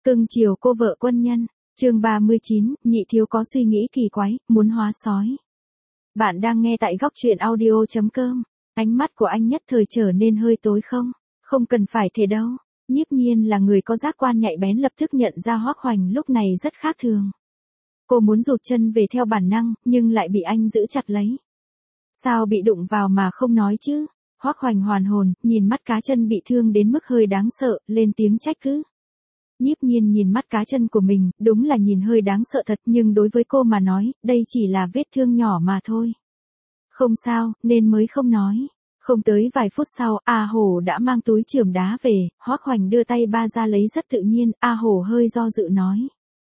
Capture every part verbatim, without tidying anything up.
Cưng chiều cô vợ quân nhân. Chương ba mươi chín, nhị thiếu có suy nghĩ kỳ quái, muốn hóa sói. Bạn đang nghe tại góc truyện audio chấm com. Ánh mắt của anh nhất thời trở nên hơi tối không? Không cần phải thế đâu. Nhiếp Nhiên là người có giác quan nhạy bén, lập tức nhận ra Hoắc Hoành lúc này rất khác thường. Cô muốn rụt chân về theo bản năng, nhưng lại bị anh giữ chặt lấy. Sao bị đụng vào mà không nói chứ? Hoắc Hoành hoàn hồn, nhìn mắt cá chân bị thương đến mức hơi đáng sợ, lên tiếng trách cứ. Nhiếp Nhiên nhìn mắt cá chân của mình, đúng là nhìn hơi đáng sợ thật, nhưng đối với cô mà nói, đây chỉ là vết thương nhỏ mà thôi. Không sao, nên mới không nói. Không tới vài phút sau, A Hổ đã mang túi chườm đá về, Hoắc Hoành đưa tay ba ra lấy rất tự nhiên, A Hổ hơi do dự nói.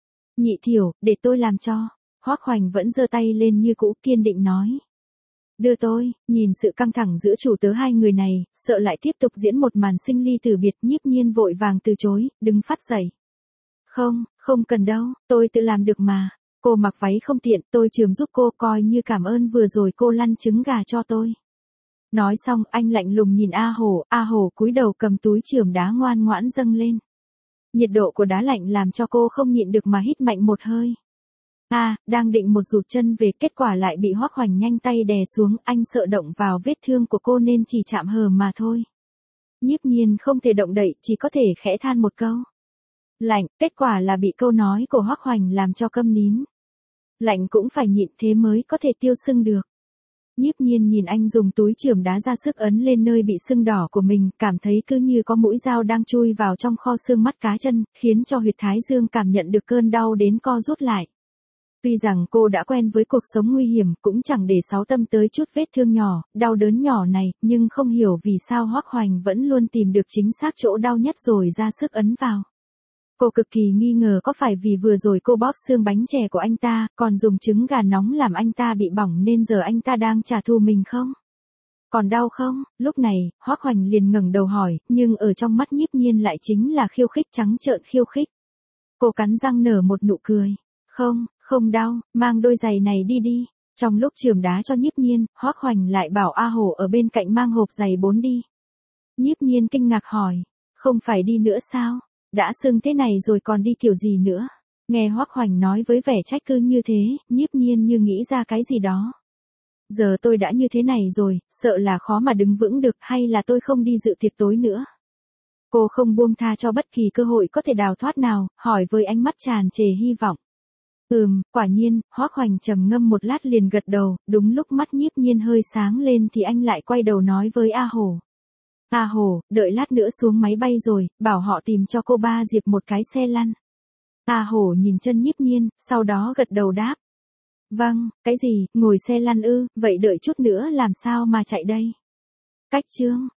Nhị thiểu, để tôi làm cho. Hoắc Hoành vẫn giơ tay lên như cũ, kiên định nói. Đưa tôi. Nhìn sự căng thẳng giữa chủ tớ hai người này, sợ lại tiếp tục diễn một màn sinh ly tử biệt, Nhiếp Nhiên vội vàng từ chối, đứng phát dậy. Không, không cần đâu, tôi tự làm được mà. Cô mặc váy không tiện, tôi chườm giúp cô, coi như cảm ơn vừa rồi cô lăn trứng gà cho tôi. Nói xong, anh lạnh lùng nhìn A Hổ, A Hổ cúi đầu cầm túi chườm đá ngoan ngoãn dâng lên. Nhiệt độ của đá lạnh làm cho cô không nhịn được mà hít mạnh một hơi. A, à, đang định một rụt chân về, kết quả lại bị Hoắc Hoành nhanh tay đè xuống, anh sợ động vào vết thương của cô nên chỉ chạm hờ mà thôi. Nhiếp Nhiên không thể động đậy, chỉ có thể khẽ than một câu. Lạnh, kết quả là bị câu nói của Hoắc Hoành làm cho câm nín. Lạnh cũng phải nhịn, thế mới có thể tiêu sưng được. Nhiếp Nhiên nhìn anh dùng túi chườm đá ra sức ấn lên nơi bị sưng đỏ của mình, cảm thấy cứ như có mũi dao đang chui vào trong kho xương mắt cá chân, khiến cho huyệt thái dương cảm nhận được cơn đau đến co rút lại. Tuy rằng cô đã quen với cuộc sống nguy hiểm, cũng chẳng để sáu tâm tới chút vết thương nhỏ, đau đớn nhỏ này, nhưng không hiểu vì sao Hoắc Hoành vẫn luôn tìm được chính xác chỗ đau nhất rồi ra sức ấn vào. Cô cực kỳ nghi ngờ có phải vì vừa rồi cô bóp xương bánh chè của anh ta, còn dùng trứng gà nóng làm anh ta bị bỏng nên giờ anh ta đang trả thù mình không? Còn đau không? Lúc này, Hoắc Hoành liền ngẩng đầu hỏi, nhưng ở trong mắt Nhiếp Nhiên lại chính là khiêu khích, trắng trợn khiêu khích. Cô cắn răng nở một nụ cười. Không, không đau, mang đôi giày này đi đi. Trong lúc chườm đá cho Nhiếp Nhiên, Hoắc Hoành lại bảo A Hổ ở bên cạnh mang hộp giày bốn đi. Nhiếp Nhiên kinh ngạc hỏi, không phải đi nữa sao? Đã sưng thế này rồi còn đi kiểu gì nữa? Nghe Hoắc Hoành nói với vẻ trách cứ như thế, Nhiếp Nhiên như nghĩ ra cái gì đó. Giờ tôi đã như thế này rồi, sợ là khó mà đứng vững được, hay là tôi không đi dự tiệc tối nữa. Cô không buông tha cho bất kỳ cơ hội có thể đào thoát nào, hỏi với ánh mắt tràn trề hy vọng. Ừm, quả nhiên, Hoắc Hoành trầm ngâm một lát liền gật đầu, đúng lúc mắt Nhiếp Nhiên hơi sáng lên thì anh lại quay đầu nói với A Hổ. A Hổ, đợi lát nữa xuống máy bay rồi, bảo họ tìm cho cô ba Diệp một cái xe lăn. A Hổ nhìn chân Nhiếp Nhiên, sau đó gật đầu đáp. Vâng, cái gì, ngồi xe lăn ư, vậy đợi chút nữa làm sao mà chạy đây? Cách chương.